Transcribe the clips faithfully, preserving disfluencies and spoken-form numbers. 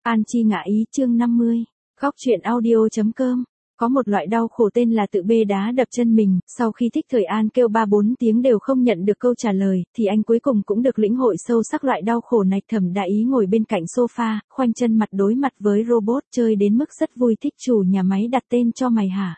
An chi ngã ý chương năm mươi. Góc truyện audio.com. Có một loại đau khổ tên là tự bê đá đập chân mình, sau khi Thích Thời An kêu ba bốn tiếng đều không nhận được câu trả lời, thì anh cuối cùng cũng được lĩnh hội sâu sắc loại đau khổ này. Thẩm Đại Ý ngồi bên cạnh sofa, khoanh chân mặt đối mặt với robot, chơi đến mức rất vui. Thích chủ nhà máy đặt tên cho mày hả?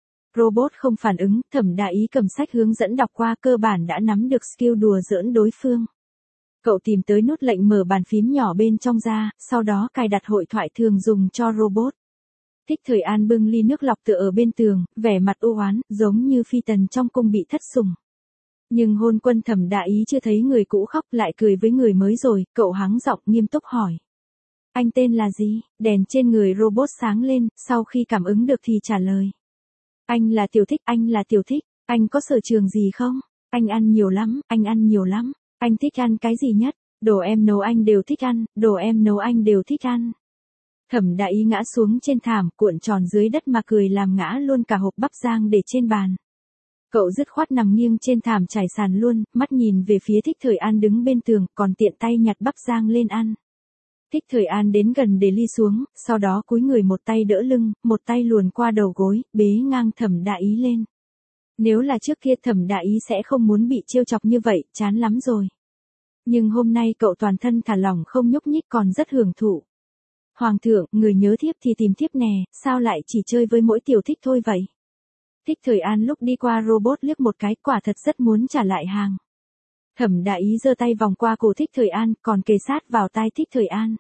Robot không phản ứng, Thẩm Đại Ý cầm sách hướng dẫn đọc qua, cơ bản đã nắm được skill đùa giỡn đối phương. Cậu tìm tới nút lệnh mở bàn phím nhỏ bên trong ra, sau đó cài đặt hội thoại thường dùng cho robot. Thích Thời An bưng ly nước lọc tựa ở bên tường, vẻ mặt u oán, giống như phi tần trong cung bị thất sủng. Nhưng hôn quân Thẩm Đại Ý chưa thấy người cũ khóc lại cười với người mới rồi, cậu hắng giọng nghiêm túc hỏi. Anh tên là gì? Đèn trên người robot sáng lên, sau khi cảm ứng được thì trả lời. Anh là Tiểu Thích, anh là Tiểu Thích, anh có sở trường gì không? Anh ăn nhiều lắm, anh ăn nhiều lắm. Anh thích ăn cái gì nhất? Đồ em nấu anh đều thích ăn, đồ em nấu anh đều thích ăn. Thẩm Đại Ý ngã xuống trên thảm, cuộn tròn dưới đất mà cười làm ngã luôn cả hộp bắp rang để trên bàn. Cậu dứt khoát nằm nghiêng trên thảm trải sàn luôn, mắt nhìn về phía Thích Thời An đứng bên tường, còn tiện tay nhặt bắp rang lên ăn. Thích Thời An đến gần để ly xuống, sau đó cúi người một tay đỡ lưng, một tay luồn qua đầu gối, bế ngang Thẩm Đại Ý lên. Nếu là trước kia Thẩm Đại Ý sẽ không muốn bị trêu chọc như vậy, chán lắm rồi. Nhưng hôm nay cậu toàn thân thả lỏng không nhúc nhích còn rất hưởng thụ. Hoàng thượng, người nhớ thiếp thì tìm thiếp nè, sao lại chỉ chơi với mỗi Tiểu Thích thôi vậy? Thích Thời An lúc đi qua robot liếc một cái, quả thật rất muốn trả lại hàng. Thẩm Đại Ý giơ tay vòng qua cổ Thích Thời An, còn kề sát vào tai Thích Thời An.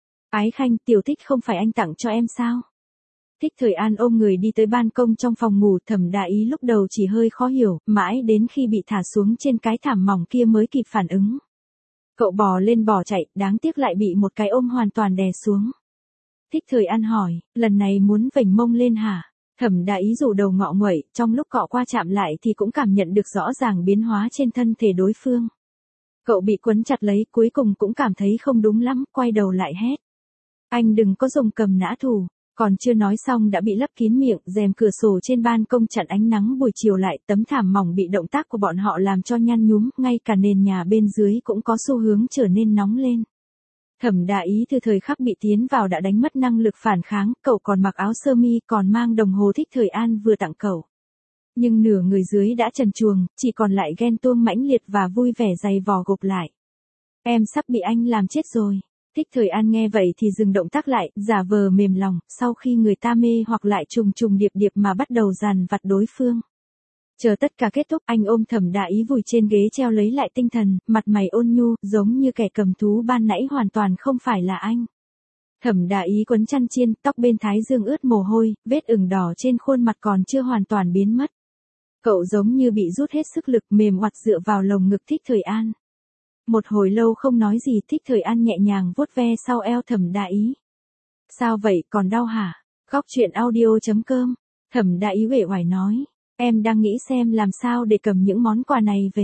Ái khanh, Tiểu Thích không phải anh tặng cho em sao? Thích Thời An ôm người đi tới ban công trong phòng ngủ. Thẩm Đại Ý lúc đầu chỉ hơi khó hiểu, mãi đến khi bị thả xuống trên cái thảm mỏng kia mới kịp phản ứng. Cậu bò lên bò chạy, đáng tiếc lại bị một cái ôm hoàn toàn đè xuống. Thích Thời An hỏi, lần này muốn vểnh mông lên hả? Thẩm Đại Ý rủ đầu ngọ nguậy, trong lúc cọ qua chạm lại thì cũng cảm nhận được rõ ràng biến hóa trên thân thể đối phương. Cậu bị quấn chặt lấy, cuối cùng cũng cảm thấy không đúng lắm, quay đầu lại hét. Anh đừng có dùng cầm nã thủ. Còn chưa nói xong đã bị lấp kín miệng, rèm cửa sổ trên ban công chặn ánh nắng buổi chiều lại, tấm thảm mỏng bị động tác của bọn họ làm cho nhăn nhúm, ngay cả nền nhà bên dưới cũng có xu hướng trở nên nóng lên. Thẩm Đại Ý từ thời khắc bị tiến vào đã đánh mất năng lực phản kháng, cậu còn mặc áo sơ mi, còn mang đồng hồ Thích Thời An vừa tặng cậu. Nhưng nửa người dưới đã trần truồng, chỉ còn lại ghen tuông mãnh liệt và vui vẻ dày vò gộp lại. Em sắp bị anh làm chết rồi. Thích Thời An nghe vậy thì dừng động tác lại, giả vờ mềm lòng, sau khi người ta mê hoặc lại trùng trùng điệp điệp mà bắt đầu dằn vặt đối phương. Chờ tất cả kết thúc, anh ôm Thẩm Đại Ý vùi trên ghế treo lấy lại tinh thần, mặt mày ôn nhu, giống như kẻ cầm thú ban nãy hoàn toàn không phải là anh. Thẩm Đại Ý quấn chăn chiên, tóc bên thái dương ướt mồ hôi, vết ửng đỏ trên khuôn mặt còn chưa hoàn toàn biến mất. Cậu giống như bị rút hết sức lực, mềm oặt dựa vào lồng ngực Thích Thời An. Một hồi lâu không nói gì, Thích Thời An nhẹ nhàng vuốt ve sau eo Thẩm Đại Ý. Sao vậy, còn đau hả? Góc truyện audio.com. Thẩm Đại Ý uể oải nói. Em đang nghĩ xem làm sao để cầm những món quà này về.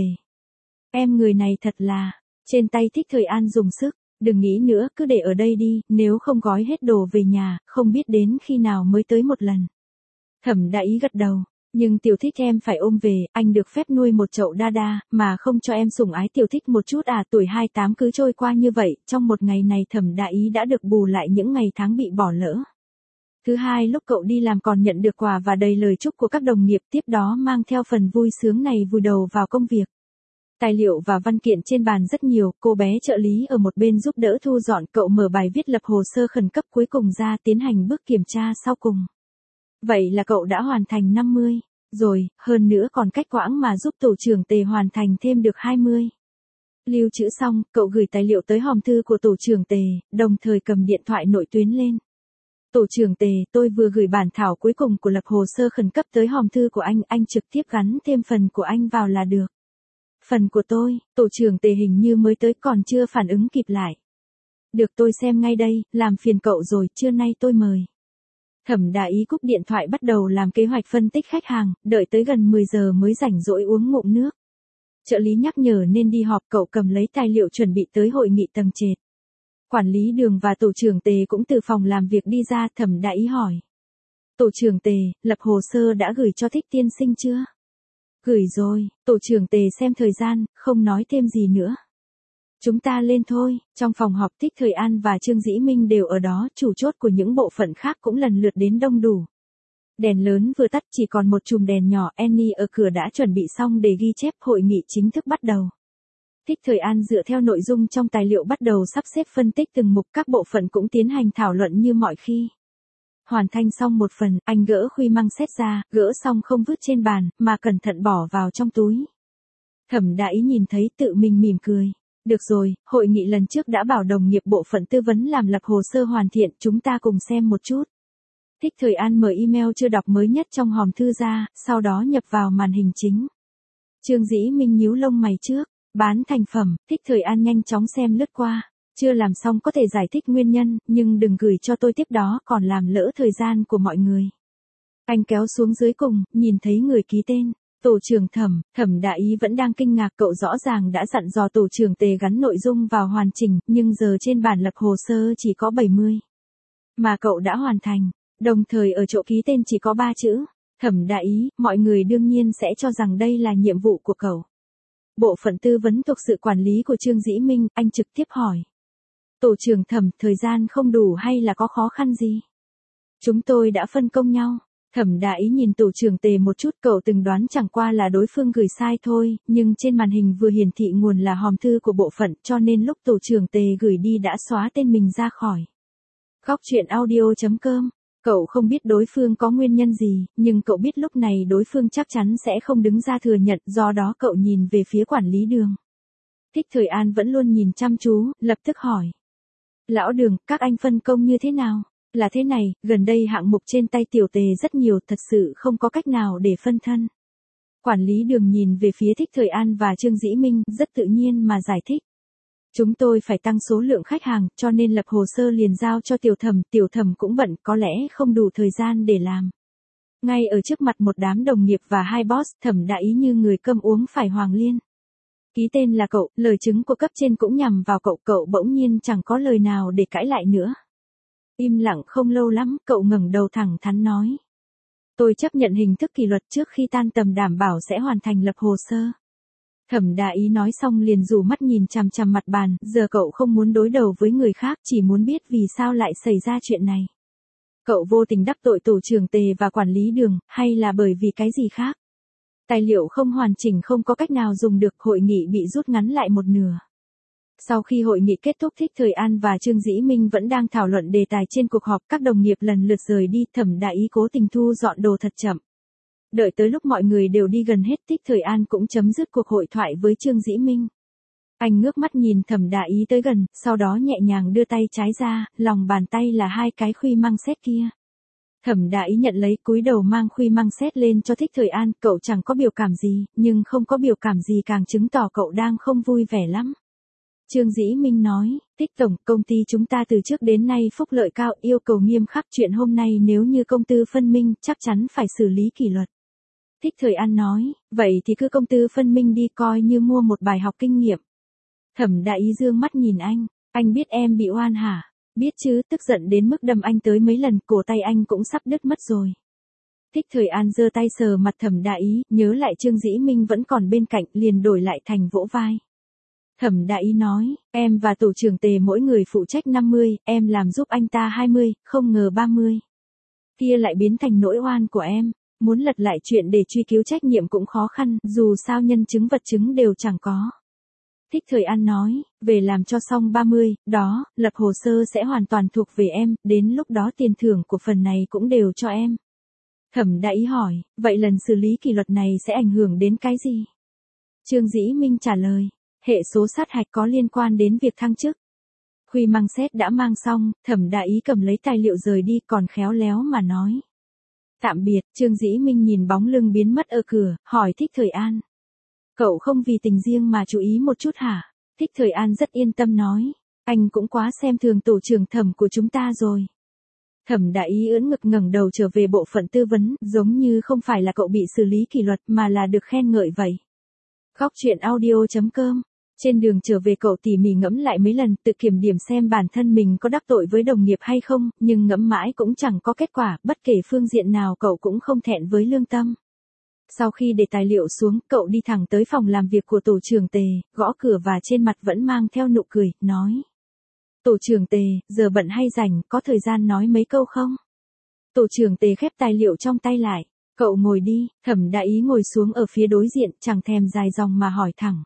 Em người này thật là. Trên tay Thích Thời An dùng sức. Đừng nghĩ nữa, cứ để ở đây đi, nếu không gói hết đồ về nhà, không biết đến khi nào mới tới một lần. Thẩm Đại Ý gật đầu. Nhưng Tiểu Thích em phải ôm về, anh được phép nuôi một chậu đa đa, mà không cho em sủng ái Tiểu Thích một chút à? Tuổi hai mươi tám cứ trôi qua như vậy, trong một ngày này Thẩm Đại Ý đã được bù lại những ngày tháng bị bỏ lỡ. Thứ hai, lúc cậu đi làm còn nhận được quà và đầy lời chúc của các đồng nghiệp, tiếp đó mang theo phần vui sướng này vùi đầu vào công việc. Tài liệu và văn kiện trên bàn rất nhiều, cô bé trợ lý ở một bên giúp đỡ thu dọn, cậu mở bài viết lập hồ sơ khẩn cấp cuối cùng ra, tiến hành bước kiểm tra sau cùng. Vậy là cậu đã hoàn thành năm mươi, rồi, hơn nữa còn cách quãng mà giúp tổ trưởng Tề hoàn thành thêm được hai mươi. Lưu trữ xong, cậu gửi tài liệu tới hòm thư của tổ trưởng Tề, đồng thời cầm điện thoại nội tuyến lên. Tổ trưởng Tề, tôi vừa gửi bản thảo cuối cùng của lập hồ sơ khẩn cấp tới hòm thư của anh, anh trực tiếp gắn thêm phần của anh vào là được. Phần của tôi, tổ trưởng Tề hình như mới tới còn chưa phản ứng kịp lại. Được, tôi xem ngay đây, làm phiền cậu rồi, trưa nay tôi mời. Thẩm Đại Ý cúp điện thoại bắt đầu làm kế hoạch phân tích khách hàng, đợi tới gần mười giờ mới rảnh rỗi uống ngụm nước. Trợ lý nhắc nhở nên đi họp, cậu cầm lấy tài liệu chuẩn bị tới hội nghị tầng trệt. Quản lý Đường và tổ trưởng Tề cũng từ phòng làm việc đi ra. Thẩm Đại Ý hỏi. Tổ trưởng Tề, lập hồ sơ đã gửi cho Thích tiên sinh chưa? Gửi rồi, tổ trưởng Tề xem thời gian, không nói thêm gì nữa. Chúng ta lên thôi. Trong phòng họp Thích Thời An và Trương Dĩ Minh đều ở đó, chủ chốt của những bộ phận khác cũng lần lượt đến đông đủ. Đèn lớn vừa tắt, chỉ còn một chùm đèn nhỏ. Annie ở cửa đã chuẩn bị xong để ghi chép. Hội nghị chính thức bắt đầu. Thích Thời An dựa theo nội dung trong tài liệu bắt đầu sắp xếp phân tích từng mục, các bộ phận cũng tiến hành thảo luận như mọi khi. Hoàn thành xong một phần, anh gỡ khuy măng xét ra, gỡ xong không vứt trên bàn, mà cẩn thận bỏ vào trong túi. Thẩm Đại Ý nhìn thấy tự mình mỉm cười. Được rồi, hội nghị lần trước đã bảo đồng nghiệp bộ phận tư vấn làm lập hồ sơ hoàn thiện, chúng ta cùng xem một chút. Thích Thời An mở email chưa đọc mới nhất trong hòm thư ra, sau đó nhập vào màn hình chính. Trương Dĩ Minh nhíu lông mày trước, bán thành phẩm. Thích Thời An nhanh chóng xem lướt qua. Chưa làm xong có thể giải thích nguyên nhân, nhưng đừng gửi cho tôi tiếp đó còn làm lỡ thời gian của mọi người. Anh kéo xuống dưới cùng, nhìn thấy người ký tên. Tổ trưởng Thẩm. Thẩm Đại Ý vẫn đang kinh ngạc, cậu rõ ràng đã dặn dò tổ trưởng Tề gắn nội dung vào hoàn chỉnh, nhưng giờ trên bản lập hồ sơ chỉ có bảy mươi. Mà cậu đã hoàn thành, đồng thời ở chỗ ký tên chỉ có ba chữ. Thẩm Đại Ý, mọi người đương nhiên sẽ cho rằng đây là nhiệm vụ của cậu. Bộ phận tư vấn thuộc sự quản lý của Trương Dĩ Minh, anh trực tiếp hỏi. Tổ trưởng Thẩm, thời gian không đủ hay là có khó khăn gì? Chúng tôi đã phân công nhau. Thẩm Đại Ý nhìn tổ trưởng Tề một chút, cậu từng đoán chẳng qua là đối phương gửi sai thôi, nhưng trên màn hình vừa hiển thị nguồn là hòm thư của bộ phận, cho nên lúc tổ trưởng Tề gửi đi đã xóa tên mình ra khỏi. Góc truyện audio chấm com. Cậu không biết đối phương có nguyên nhân gì, nhưng cậu biết lúc này đối phương chắc chắn sẽ không đứng ra thừa nhận, do đó cậu nhìn về phía quản lý Đường. Thích Thời An vẫn luôn nhìn chăm chú, lập tức hỏi. Lão Đường, các anh phân công như thế nào? Là thế này, gần đây hạng mục trên tay tiểu Tề rất nhiều, thật sự không có cách nào để phân thân. Quản lý Đường nhìn về phía Thích Thời An và Trương Dĩ Minh, rất tự nhiên mà giải thích. Chúng tôi phải tăng số lượng khách hàng, cho nên lập hồ sơ liền giao cho Tiểu Thẩm, Tiểu Thẩm cũng bận, có lẽ không đủ thời gian để làm. Ngay ở trước mặt một đám đồng nghiệp và hai boss, Thẩm Đại Ý như người câm uống phải hoàng liên. Ký tên là cậu, lời chứng của cấp trên cũng nhằm vào cậu, cậu bỗng nhiên chẳng có lời nào để cãi lại nữa. Im lặng không lâu lắm, cậu ngẩng đầu thẳng thắn nói. Tôi chấp nhận hình thức kỷ luật, trước khi tan tầm đảm bảo sẽ hoàn thành lập hồ sơ. Thẩm Đại Ý nói xong liền rủ mắt nhìn chằm chằm mặt bàn, giờ cậu không muốn đối đầu với người khác, chỉ muốn biết vì sao lại xảy ra chuyện này. Cậu vô tình đắc tội tổ trưởng Tề và quản lý Đường, hay là bởi vì cái gì khác? Tài liệu không hoàn chỉnh, không có cách nào dùng được, hội nghị bị rút ngắn lại một nửa. Sau khi hội nghị kết thúc, Thích Thời An và Trương Dĩ Minh vẫn đang thảo luận đề tài trên cuộc họp, các đồng nghiệp lần lượt rời đi, Thẩm Đại Ý cố tình thu dọn đồ thật chậm. Đợi tới lúc mọi người đều đi gần hết, Thích Thời An cũng chấm dứt cuộc hội thoại với Trương Dĩ Minh. Anh ngước mắt nhìn Thẩm Đại Ý tới gần, sau đó nhẹ nhàng đưa tay trái ra, lòng bàn tay là hai cái khuy măng xét kia. Thẩm Đại Ý nhận lấy, cúi đầu mang khuy măng xét lên cho Thích Thời An, cậu chẳng có biểu cảm gì, nhưng không có biểu cảm gì càng chứng tỏ cậu đang không vui vẻ lắm. Trương Dĩ Minh nói, Thích Tổng, công ty chúng ta từ trước đến nay phúc lợi cao, yêu cầu nghiêm khắc, chuyện hôm nay nếu như công tư phân minh, chắc chắn phải xử lý kỷ luật. Thích Thời An nói, vậy thì cứ công tư phân minh đi, coi như mua một bài học kinh nghiệm. Thẩm Đại Ý dương mắt nhìn anh, anh biết em bị oan hả? Biết chứ, tức giận đến mức đâm anh tới mấy lần, cổ tay anh cũng sắp đứt mất rồi. Thích Thời An giơ tay sờ mặt Thẩm Đại Ý, nhớ lại Trương Dĩ Minh vẫn còn bên cạnh, liền đổi lại thành vỗ vai. Thẩm Đại Ý nói, em và tổ trưởng Tề mỗi người phụ trách năm mươi, em làm giúp anh ta hai mươi, không ngờ ba mươi. Kia lại biến thành nỗi oan của em, muốn lật lại chuyện để truy cứu trách nhiệm cũng khó khăn, dù sao nhân chứng vật chứng đều chẳng có. Thích Thời An nói, về làm cho xong ba mươi, đó, lập hồ sơ sẽ hoàn toàn thuộc về em, đến lúc đó tiền thưởng của phần này cũng đều cho em. Thẩm Đại Ý hỏi, vậy lần xử lý kỷ luật này sẽ ảnh hưởng đến cái gì? Trương Dĩ Minh trả lời, hệ số sát hạch có liên quan đến việc thăng chức. Khuy măng xét đã mang xong, Thẩm Đại Ý cầm lấy tài liệu rời đi, còn khéo léo mà nói. Tạm biệt. Trương Dĩ Minh nhìn bóng lưng biến mất ở cửa, hỏi Thích Thời An. Cậu không vì tình riêng mà chú ý một chút hả? Thích Thời An rất yên tâm nói. Anh cũng quá xem thường tổ trưởng Thẩm của chúng ta rồi. Thẩm Đại Ý ưỡn ngực ngẩng đầu trở về bộ phận tư vấn, giống như không phải là cậu bị xử lý kỷ luật mà là được khen ngợi vậy. Góc truyện audio chấm com. Trên đường trở về cậu tỉ mỉ ngẫm lại mấy lần, tự kiểm điểm xem bản thân mình có đắc tội với đồng nghiệp hay không, nhưng ngẫm mãi cũng chẳng có kết quả, bất kể phương diện nào cậu cũng không thẹn với lương tâm. Sau khi để tài liệu xuống, cậu đi thẳng tới phòng làm việc của tổ trưởng Tề, gõ cửa và trên mặt vẫn mang theo nụ cười, nói. Tổ trưởng Tề, giờ bận hay rảnh, có thời gian nói mấy câu không? Tổ trưởng Tề khép tài liệu trong tay lại. Cậu ngồi đi, Thẩm Đại Ý ngồi xuống ở phía đối diện, chẳng thèm dài dòng mà hỏi thẳng.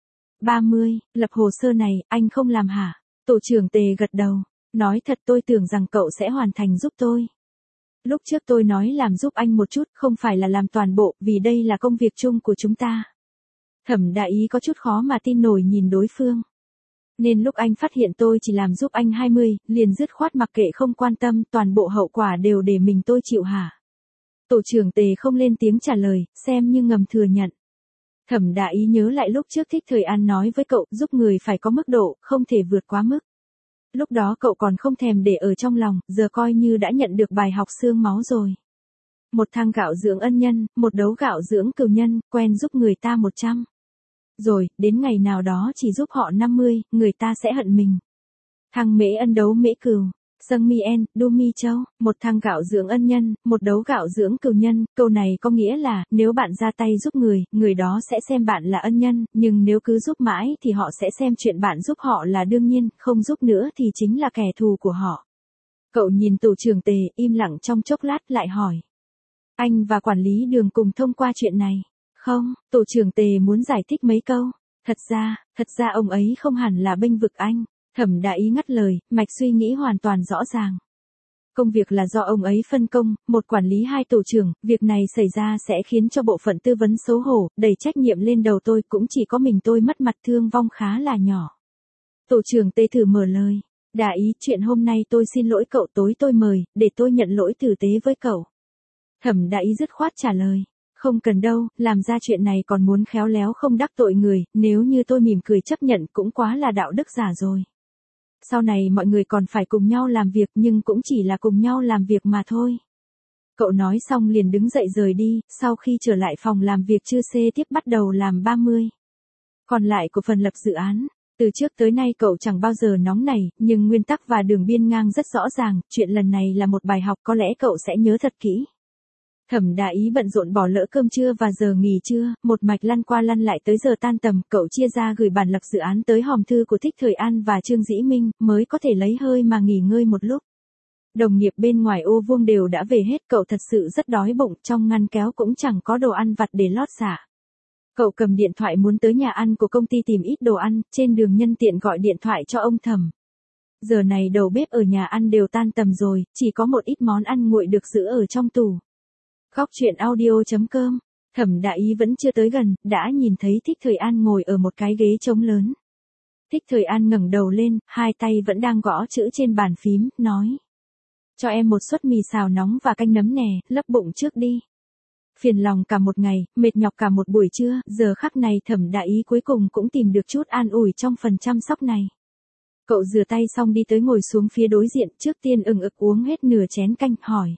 ba mươi, lập hồ sơ này, anh không làm hả? Tổ trưởng Tề gật đầu. Nói thật tôi tưởng rằng cậu sẽ hoàn thành giúp tôi. Lúc trước tôi nói làm giúp anh một chút, không phải là làm toàn bộ, vì đây là công việc chung của chúng ta. Thẩm Đại Ý có chút khó mà tin nổi nhìn đối phương. Nên lúc anh phát hiện tôi chỉ làm giúp anh hai mươi, liền dứt khoát mặc kệ không quan tâm, toàn bộ hậu quả đều để mình tôi chịu hả? Tổ trưởng Tề không lên tiếng trả lời, xem như ngầm thừa nhận. Thẩm Đại Ý nhớ lại lúc trước Thích Thời An nói với cậu, giúp người phải có mức độ, không thể vượt quá mức. Lúc đó cậu còn không thèm để ở trong lòng, giờ coi như đã nhận được bài học xương máu rồi. Một thang gạo dưỡng ân nhân, một đấu gạo dưỡng cừu nhân, quen giúp người ta một trăm. Rồi, đến ngày nào đó chỉ giúp họ năm mươi, người ta sẽ hận mình. Thang mễ ân đấu mễ cừu. Sâng mi en, đu mi châu, một thang gạo dưỡng ân nhân, một đấu gạo dưỡng cừu nhân, câu này có nghĩa là, nếu bạn ra tay giúp người, người đó sẽ xem bạn là ân nhân, nhưng nếu cứ giúp mãi thì họ sẽ xem chuyện bạn giúp họ là đương nhiên, không giúp nữa thì chính là kẻ thù của họ. Cậu nhìn tổ trưởng Tề, im lặng trong chốc lát lại hỏi. Anh và quản lý Đường cùng thông qua chuyện này. Không, tổ trưởng Tề muốn giải thích mấy câu. Thật ra, thật ra ông ấy không hẳn là bênh vực anh. Thẩm Đại Ý ngắt lời, mạch suy nghĩ hoàn toàn rõ ràng. Công việc là do ông ấy phân công, một quản lý hai tổ trưởng, việc này xảy ra sẽ khiến cho bộ phận tư vấn xấu hổ, đẩy trách nhiệm lên đầu tôi, cũng chỉ có mình tôi mất mặt, thương vong khá là nhỏ. Tổ trưởng Tề thử mở lời. Đại Ý, chuyện hôm nay tôi xin lỗi cậu, tối tôi mời, để tôi nhận lỗi tử tế với cậu. Thẩm Đại Ý dứt khoát trả lời. Không cần đâu, làm ra chuyện này còn muốn khéo léo không đắc tội người, nếu như tôi mỉm cười chấp nhận cũng quá là đạo đức giả rồi. Sau này mọi người còn phải cùng nhau làm việc nhưng cũng chỉ là cùng nhau làm việc mà thôi. Cậu nói xong liền đứng dậy rời đi, sau khi trở lại phòng làm việc chưa xê tiếp bắt đầu làm ba mươi. Còn lại của phần lập dự án, từ trước tới nay cậu chẳng bao giờ nóng nảy, nhưng nguyên tắc và đường biên ngang rất rõ ràng, chuyện lần này là một bài học có lẽ cậu sẽ nhớ thật kỹ. Thẩm Đại Ý bận rộn bỏ lỡ cơm trưa và giờ nghỉ trưa, một mạch lăn qua lăn lại tới giờ tan tầm, cậu chia ra gửi bản lập dự án tới hòm thư của Thích Thời An và Trương Dĩ Minh, mới có thể lấy hơi mà nghỉ ngơi một lúc. Đồng nghiệp bên ngoài ô vuông đều đã về hết, cậu thật sự rất đói bụng, trong ngăn kéo cũng chẳng có đồ ăn vặt để lót dạ. Cậu cầm điện thoại muốn tới nhà ăn của công ty tìm ít đồ ăn, trên đường nhân tiện gọi điện thoại cho ông Thẩm. Giờ này đầu bếp ở nhà ăn đều tan tầm rồi, chỉ có một ít món ăn nguội được giữ ở trong tủ. Góc chuyện audio chấm com. Thẩm Đại Ý vẫn chưa tới gần, đã nhìn thấy Thích Thời An ngồi ở một cái ghế trống lớn. Thích Thời An ngẩng đầu lên, hai tay vẫn đang gõ chữ trên bàn phím, nói. Cho em một suất mì xào nóng và canh nấm nè, lấp bụng trước đi. Phiền lòng cả một ngày, mệt nhọc cả một buổi trưa, giờ khắc này Thẩm Đại Ý cuối cùng cũng tìm được chút an ủi trong phần chăm sóc này. Cậu rửa tay xong đi tới ngồi xuống phía đối diện, trước tiên ừng ực uống hết nửa chén canh, hỏi.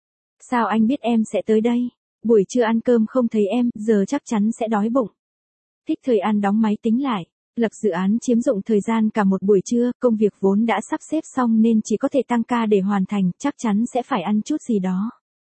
Sao anh biết em sẽ tới đây? Buổi trưa ăn cơm không thấy em, giờ chắc chắn sẽ đói bụng. Thích Thời An đóng máy tính lại. Lập dự án chiếm dụng thời gian cả một buổi trưa, công việc vốn đã sắp xếp xong nên chỉ có thể tăng ca để hoàn thành, chắc chắn sẽ phải ăn chút gì đó.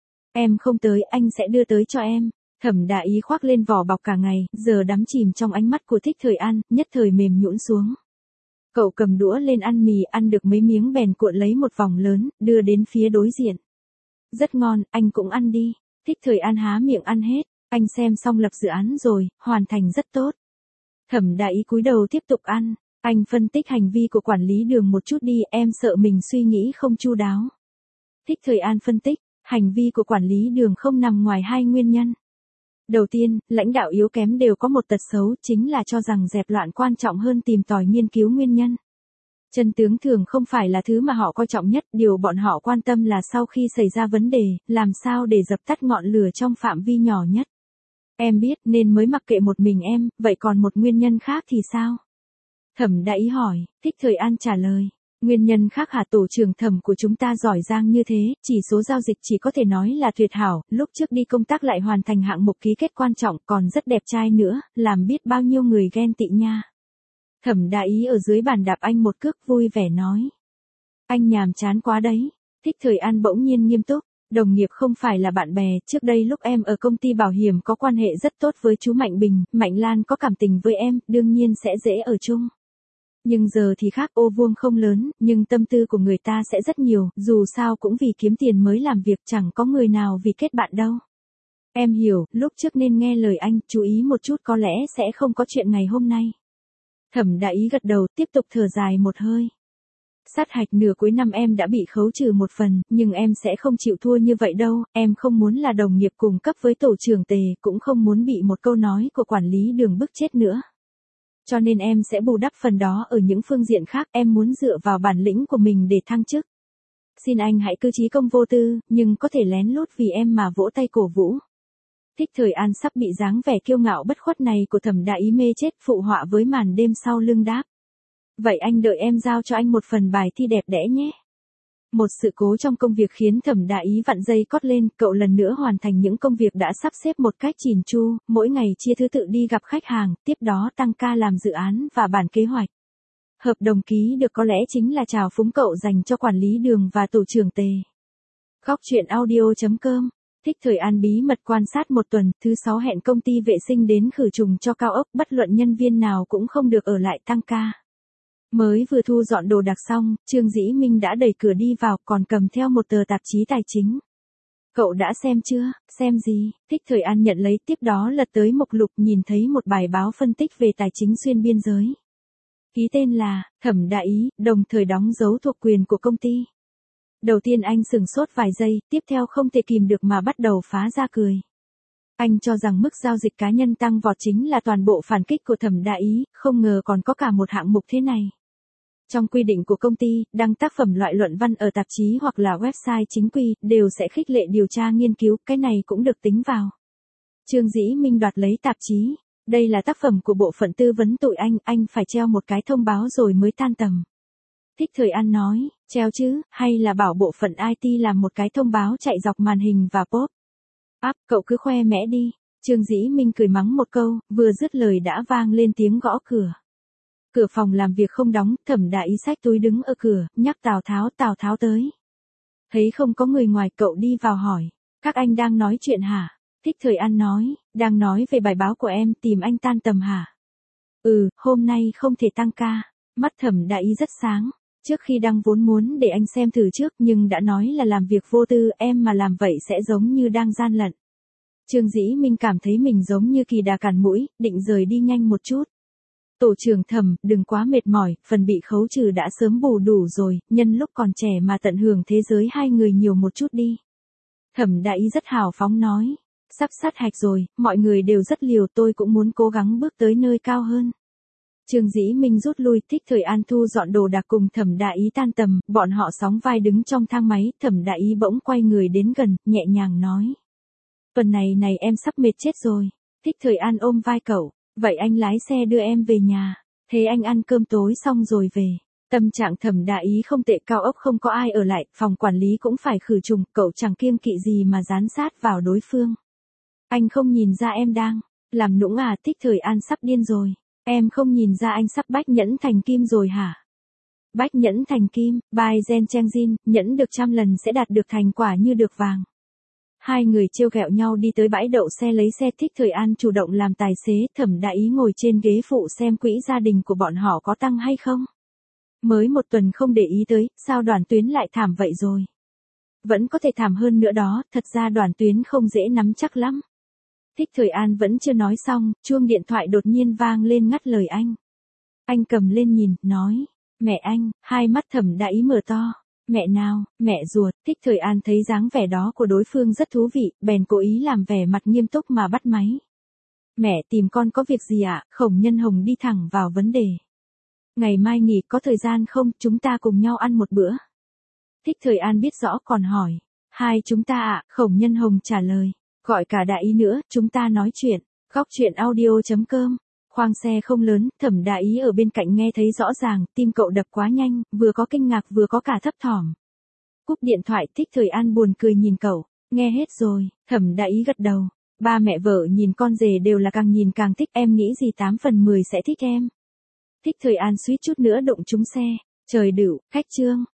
Em không tới, anh sẽ đưa tới cho em. Thẩm Đại Ý khoác lên vỏ bọc cả ngày, giờ đắm chìm trong ánh mắt của Thích Thời An, nhất thời mềm nhũn xuống. Cậu cầm đũa lên ăn mì, ăn được mấy miếng bèn cuộn lấy một vòng lớn, đưa đến phía đối diện. Rất ngon, anh cũng ăn đi. Thích Thời An há miệng ăn hết. Anh xem xong lập dự án rồi, hoàn thành rất tốt. Thẩm Đại Ý cúi đầu tiếp tục ăn. Anh phân tích hành vi của quản lý Đường một chút đi, em sợ mình suy nghĩ không chu đáo. Thích Thời An phân tích, hành vi của quản lý Đường không nằm ngoài hai nguyên nhân. Đầu tiên, lãnh đạo yếu kém đều có một tật xấu, chính là cho rằng dẹp loạn quan trọng hơn tìm tòi nghiên cứu nguyên nhân. Chân tướng thường không phải là thứ mà họ coi trọng nhất, điều bọn họ quan tâm là sau khi xảy ra vấn đề, làm sao để dập tắt ngọn lửa trong phạm vi nhỏ nhất. Em biết nên mới mặc kệ một mình em, vậy còn một nguyên nhân khác thì sao? Thẩm Đại Ý hỏi. Thích Thời An trả lời. Nguyên nhân khác hả? Tổ trưởng Thẩm của chúng ta giỏi giang như thế, chỉ số giao dịch chỉ có thể nói là tuyệt hảo, lúc trước đi công tác lại hoàn thành hạng mục ký kết quan trọng, còn rất đẹp trai nữa, làm biết bao nhiêu người ghen tị nha. Thẩm Đại Ý ở dưới bàn đạp anh một cước, vui vẻ nói. Anh nhàm chán quá đấy. Thích Thời An bỗng nhiên nghiêm túc. Đồng nghiệp không phải là bạn bè, trước đây lúc em ở công ty bảo hiểm có quan hệ rất tốt với chú Mạnh Bình, Mạnh Lan có cảm tình với em, đương nhiên sẽ dễ ở chung. Nhưng giờ thì khác, ô vuông không lớn, nhưng tâm tư của người ta sẽ rất nhiều, dù sao cũng vì kiếm tiền mới làm việc, chẳng có người nào vì kết bạn đâu. Em hiểu, lúc trước nên nghe lời anh, chú ý một chút có lẽ sẽ không có chuyện ngày hôm nay. Thẩm Đại Ý gật đầu, tiếp tục thở dài một hơi. Sát hạch nửa cuối năm em đã bị khấu trừ một phần, nhưng em sẽ không chịu thua như vậy đâu, em không muốn là đồng nghiệp cùng cấp với tổ trưởng Tề, cũng không muốn bị một câu nói của quản lý Đường bức chết nữa. Cho nên em sẽ bù đắp phần đó ở những phương diện khác, em muốn dựa vào bản lĩnh của mình để thăng chức. Xin anh hãy cứ trí công vô tư, nhưng có thể lén lút vì em mà vỗ tay cổ vũ. Thích Thời An sắp bị dáng vẻ kiêu ngạo bất khuất này của Thẩm Đại Ý mê chết, phụ họa với màn đêm sau lưng đáp. Vậy anh đợi em giao cho anh một phần bài thi đẹp đẽ nhé. Một sự cố trong công việc khiến Thẩm Đại Ý vặn dây cót lên, cậu lần nữa hoàn thành những công việc đã sắp xếp một cách chỉn chu, mỗi ngày chia thứ tự đi gặp khách hàng, tiếp đó tăng ca làm dự án và bản kế hoạch. Hợp đồng ký được có lẽ chính là trào phúng cậu dành cho quản lý Đường và tổ trưởng Tề. Góc truyện audio chấm com. Thích Thời An bí mật quan sát một tuần, thứ sáu hẹn công ty vệ sinh đến khử trùng cho cao ốc, bất luận nhân viên nào cũng không được ở lại tăng ca. Mới vừa thu dọn đồ đạc xong, Trương Dĩ Minh đã đẩy cửa đi vào, còn cầm theo một tờ tạp chí tài chính. Cậu đã xem chưa? Xem gì? Thích Thời An nhận lấy, tiếp đó lật tới mục lục, nhìn thấy một bài báo phân tích về tài chính xuyên biên giới. Ký tên là Thẩm Đại Ý, đồng thời đóng dấu thuộc quyền của công ty. Đầu tiên anh sửng sốt vài giây, tiếp theo không thể kìm được mà bắt đầu phá ra cười. Anh cho rằng mức giao dịch cá nhân tăng vọt chính là toàn bộ phản kích của Thẩm Đại Ý, không ngờ còn có cả một hạng mục thế này. Trong quy định của công ty, đăng tác phẩm loại luận văn ở tạp chí hoặc là website chính quy, đều sẽ khích lệ điều tra nghiên cứu, cái này cũng được tính vào. Trương Dĩ Minh đoạt lấy tạp chí. Đây là tác phẩm của bộ phận tư vấn tụi anh, anh phải treo một cái thông báo rồi mới tan tầm. Thích Thời An nói, treo chứ, hay là bảo bộ phận i tê làm một cái thông báo chạy dọc màn hình và pop. Áp, cậu cứ khoe mẽ đi. Trương Dĩ Minh cười mắng một câu, vừa dứt lời đã vang lên tiếng gõ cửa. Cửa phòng làm việc không đóng, Thẩm Đại Ý xách túi đứng ở cửa, nhắc Tào Tháo, Tào Tháo tới. Thấy không có người ngoài, cậu đi vào hỏi, các anh đang nói chuyện hả? Thích Thời An nói, đang nói về bài báo của em, tìm anh tan tầm hả? Ừ, hôm nay không thể tăng ca. Mắt Thẩm Đại Ý rất sáng. Trước khi đăng vốn muốn để anh xem thử trước, nhưng đã nói là làm việc vô tư, em mà làm vậy sẽ giống như đang gian lận. Trương Dĩ Minh cảm thấy mình giống như kỳ đà cản mũi, định rời đi nhanh một chút. Tổ trưởng Thẩm, đừng quá mệt mỏi, phần bị khấu trừ đã sớm bù đủ rồi, nhân lúc còn trẻ mà tận hưởng thế giới hai người nhiều một chút đi. Thẩm Đại Ý rất hào phóng nói, sắp sát hạch rồi, mọi người đều rất liều, tôi cũng muốn cố gắng bước tới nơi cao hơn. Trương Dĩ Minh rút lui, Thích Thời An thu dọn đồ đạc cùng Thẩm Đại Ý tan tầm, bọn họ sóng vai đứng trong thang máy, Thẩm Đại Ý bỗng quay người đến gần, nhẹ nhàng nói. Tuần này này em sắp mệt chết rồi. Thích Thời An ôm vai cậu, vậy anh lái xe đưa em về nhà, thế anh ăn cơm tối xong rồi về. Tâm trạng Thẩm Đại Ý không tệ, cao ốc không có ai ở lại, phòng quản lý cũng phải khử trùng, cậu chẳng kiêng kỵ gì mà dán sát vào đối phương. Anh không nhìn ra em đang làm nũng à? Thích Thời An sắp điên rồi. Em không nhìn ra anh sắp bách nhẫn thành kim rồi hả? Bách nhẫn thành kim, by Gen Cheng Jin, nhẫn được trăm lần sẽ đạt được thành quả như được vàng. Hai người trêu ghẹo nhau đi tới bãi đậu xe lấy xe. Thích Thời An chủ động làm tài xế, Thẩm Đại Ý ngồi trên ghế phụ xem quỹ gia đình của bọn họ có tăng hay không. Mới một tuần không để ý tới, sao Đoàn Tuyến lại thảm vậy rồi? Vẫn có thể thảm hơn nữa đó, thật ra Đoàn Tuyến không dễ nắm chắc lắm. Thích Thời An vẫn chưa nói xong, chuông điện thoại đột nhiên vang lên ngắt lời anh. Anh cầm lên nhìn, nói, mẹ anh. Hai mắt Thẩm Đại Ý mở to. Mẹ nào? Mẹ ruột. Thích Thời An thấy dáng vẻ đó của đối phương rất thú vị, bèn cố ý làm vẻ mặt nghiêm túc mà bắt máy. Mẹ tìm con có việc gì ạ? Khổng Nhân Hồng đi thẳng vào vấn đề. Ngày mai nghỉ có thời gian không, chúng ta cùng nhau ăn một bữa. Thích Thời An biết rõ còn hỏi. Hai chúng ta ạ, Khổng Nhân Hồng trả lời. Gọi cả Đại Ý nữa, chúng ta nói chuyện. Góc truyện audio chấm com. Khoang xe không lớn, Thẩm Đại Ý ở bên cạnh nghe thấy rõ ràng, tim cậu đập quá nhanh, vừa có kinh ngạc vừa có cả thấp thỏm. Cúp điện thoại, Thích Thời An buồn cười nhìn cậu, nghe hết rồi. Thẩm Đại Ý gật đầu. Ba mẹ vợ nhìn con rể đều là càng nhìn càng thích, em nghĩ gì tám phần mười sẽ thích em. Thích Thời An suýt chút nữa đụng trúng xe. Trời đựu, khách trương.